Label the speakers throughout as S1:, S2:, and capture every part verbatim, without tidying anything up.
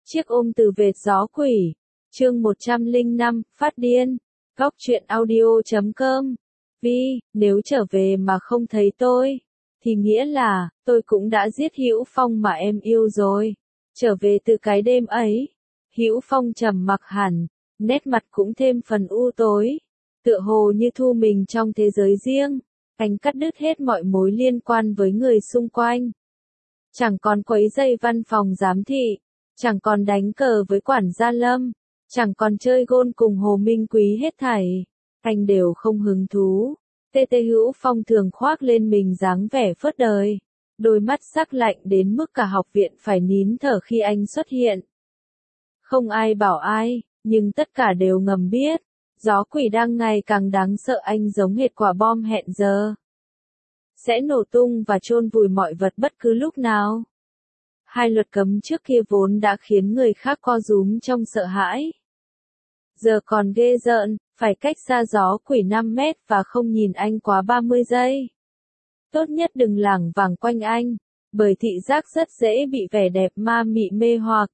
S1: Chiếc ôm từ vệt gió quỷ. Chương một trăm lẻ năm, phát điên. Góc truyện audio chấm com. Vi, nếu trở về mà không thấy tôi, thì nghĩa là, tôi cũng đã giết Hữu Phong mà em yêu rồi. Trở về từ cái đêm ấy, Hữu Phong trầm mặc hẳn, nét mặt cũng thêm phần u tối. Tựa hồ như thu mình trong thế giới riêng, anh cắt đứt hết mọi mối liên quan với người xung quanh. Chẳng còn quấy rầy văn phòng giám thị, chẳng còn đánh cờ với quản gia Lâm, chẳng còn chơi gôn cùng Hồ Minh Quý hết thảy. Anh đều không hứng thú. Tê Tê Hữu Phong thường khoác lên mình dáng vẻ phớt đời. Đôi mắt sắc lạnh đến mức cả học viện phải nín thở khi anh xuất hiện. Không ai bảo ai, nhưng tất cả đều ngầm biết. Gió quỷ đang ngày càng đáng sợ, anh giống hệt quả bom hẹn giờ. Sẽ nổ tung và chôn vùi mọi vật bất cứ lúc nào. Hai luật cấm trước kia vốn đã khiến người khác co rúm trong sợ hãi. Giờ còn ghê rợn, phải cách xa gió quỷ năm mét và không nhìn anh quá ba mươi giây. Tốt nhất đừng lảng vảng quanh anh, bởi thị giác rất dễ bị vẻ đẹp ma mị mê hoặc.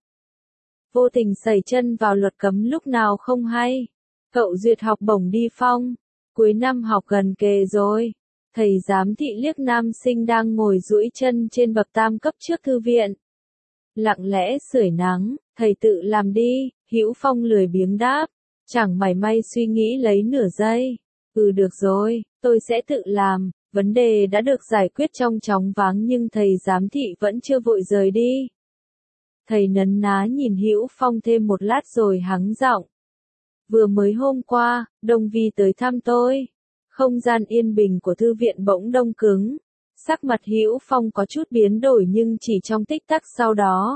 S1: Vô tình sẩy chân vào luật cấm lúc nào không hay. Cậu duyệt học bổng đi Phong. Cuối năm học gần kề rồi. Thầy giám thị liếc nam sinh đang ngồi duỗi chân trên bậc tam cấp trước thư viện. Lặng lẽ sưởi nắng, thầy tự làm đi. Hữu Phong lười biếng đáp. Chẳng mảy may suy nghĩ lấy nửa giây. Ừ được rồi, tôi sẽ tự làm. Vấn đề đã được giải quyết trong chóng váng nhưng thầy giám thị vẫn chưa vội rời đi. Thầy nấn ná nhìn Hữu Phong thêm một lát rồi hắng giọng. Vừa mới hôm qua, Đông Vi tới thăm tôi. Không gian yên bình của thư viện bỗng đông cứng. Sắc mặt Hữu Phong có chút biến đổi nhưng chỉ trong tích tắc sau đó.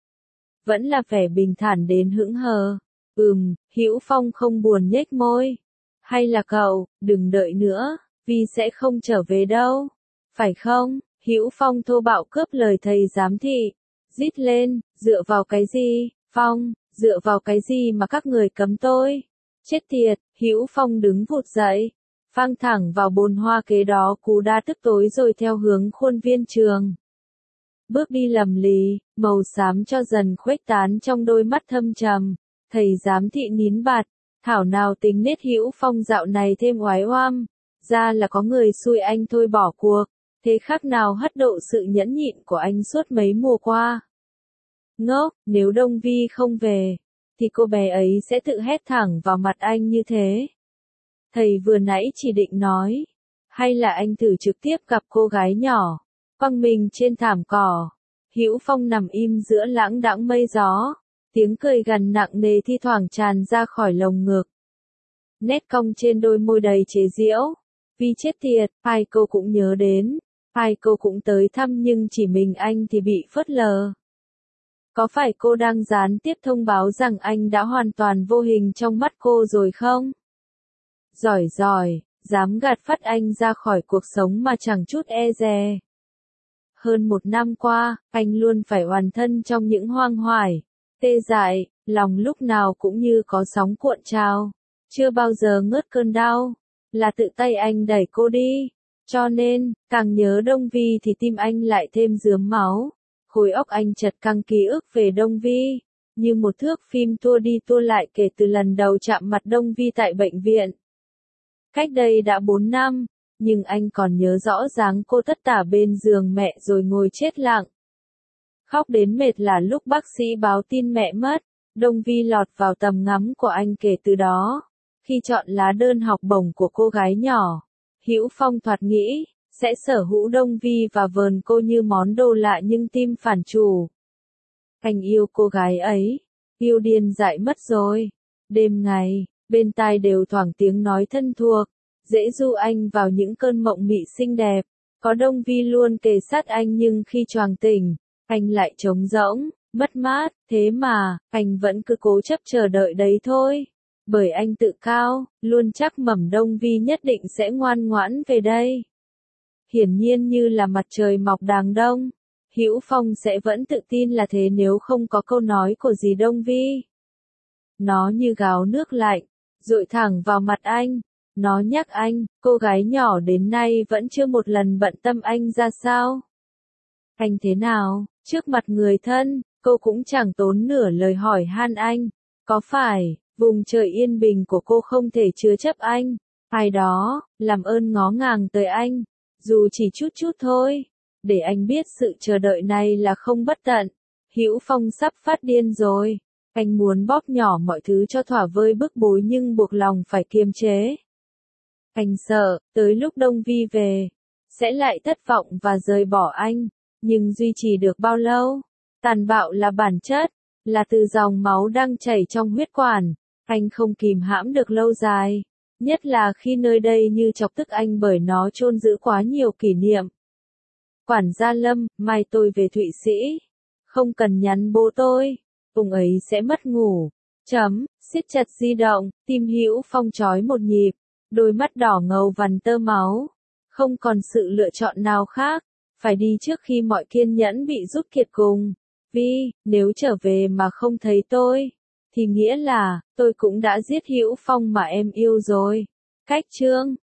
S1: Vẫn là vẻ bình thản đến hững hờ. Ừm, Hữu Phong không buồn nhếch môi. Hay là cậu, đừng đợi nữa, Vi sẽ không trở về đâu. Phải không? Hữu Phong thô bạo cướp lời thầy giám thị. Rít lên, dựa vào cái gì, Phong, dựa vào cái gì mà các người cấm tôi? Chết tiệt, Hữu Phong đứng vụt dậy, phang thẳng vào bồn hoa kế đó cú đa tức tối rồi theo hướng khuôn viên trường. Bước đi lầm lì, màu xám cho dần khuếch tán trong đôi mắt thâm trầm, thầy giám thị nín bạt, thảo nào tính nết Hữu Phong dạo này thêm oái oăm, ra là có người xui anh thôi bỏ cuộc, thế khác nào hất độ sự nhẫn nhịn của anh suốt mấy mùa qua. Ngốc, nếu Đông Vi không về, thì cô bé ấy sẽ tự hét thẳng vào mặt anh như thế. Thầy vừa nãy chỉ định nói, hay là anh thử trực tiếp gặp cô gái nhỏ, quăng mình trên thảm cỏ. Hữu Phong nằm im giữa lãng đãng mây gió, tiếng cười gằn nặng nề thi thoảng tràn ra khỏi lồng ngực. Nét cong trên đôi môi đầy chế giễu, Vi chết tiệt, ai cô cũng nhớ đến, ai cô cũng tới thăm nhưng chỉ mình anh thì bị phớt lờ. Có phải cô đang gián tiếp thông báo rằng anh đã hoàn toàn vô hình trong mắt cô rồi không? Giỏi giỏi, dám gạt phắt anh ra khỏi cuộc sống mà chẳng chút e dè. Hơn một năm qua, anh luôn phải hoàn thân trong những hoang hoải, tê dại, lòng lúc nào cũng như có sóng cuộn trào, chưa bao giờ ngớt cơn đau, là tự tay anh đẩy cô đi. Cho nên, càng nhớ Đông Vi thì tim anh lại thêm rướm máu. Khối óc anh chật căng ký ức về Đông Vi, như một thước phim tua đi tua lại kể từ lần đầu chạm mặt Đông Vi tại bệnh viện. Cách đây đã bốn năm, nhưng anh còn nhớ rõ dáng cô tất tả bên giường mẹ rồi ngồi chết lặng. Khóc đến mệt là lúc bác sĩ báo tin mẹ mất, Đông Vi lọt vào tầm ngắm của anh kể từ đó. Khi chọn lá đơn học bổng của cô gái nhỏ, Hữu Phong thoạt nghĩ sẽ sở hữu Đông Vi và vờn cô như món đồ lạ nhưng tim phản chủ. Anh yêu cô gái ấy, yêu điên dại mất rồi. Đêm ngày, bên tai đều thoảng tiếng nói thân thuộc, dễ du anh vào những cơn mộng mị xinh đẹp. Có Đông Vi luôn kề sát anh nhưng khi choàng tỉnh, anh lại trống rỗng, mất mát, thế mà, anh vẫn cứ cố chấp chờ đợi đấy thôi. Bởi anh tự cao, luôn chắc mẩm Đông Vi nhất định sẽ ngoan ngoãn về đây. Hiển nhiên như là mặt trời mọc đàng đông, Hữu Phong sẽ vẫn tự tin là thế nếu không có câu nói của dì Đông Vi. Nó như gáo nước lạnh, dội thẳng vào mặt anh, nó nhắc anh, cô gái nhỏ đến nay vẫn chưa một lần bận tâm anh ra sao. Anh thế nào, trước mặt người thân, cô cũng chẳng tốn nửa lời hỏi han anh. Có phải, vùng trời yên bình của cô không thể chứa chấp anh? Ai đó, làm ơn ngó ngàng tới anh, dù chỉ chút chút thôi, để anh biết sự chờ đợi này là không bất tận. Hữu Phong sắp phát điên rồi. Anh muốn bóp nhỏ mọi thứ cho thỏa vơi bức bối nhưng buộc lòng phải kiềm chế. Anh sợ, tới lúc Đông Vi về, sẽ lại thất vọng và rời bỏ anh. Nhưng duy trì được bao lâu? Tàn bạo là bản chất, là từ dòng máu đang chảy trong huyết quản. Anh không kìm hãm được lâu dài. Nhất là khi nơi đây như chọc tức anh bởi nó chôn giữ quá nhiều kỷ niệm. Quản gia Lâm, mai tôi về Thụy Sĩ. Không cần nhắn bố tôi. Ông ấy sẽ mất ngủ. Chấm, siết chặt di động, tim Hữu Phong chói một nhịp. Đôi mắt đỏ ngầu vằn tơ máu. Không còn sự lựa chọn nào khác. Phải đi trước khi mọi kiên nhẫn bị rút kiệt cùng. Vi, nếu trở về mà không thấy tôi, thì nghĩa là, tôi cũng đã giết Hữu Phong mà em yêu rồi. Cách chương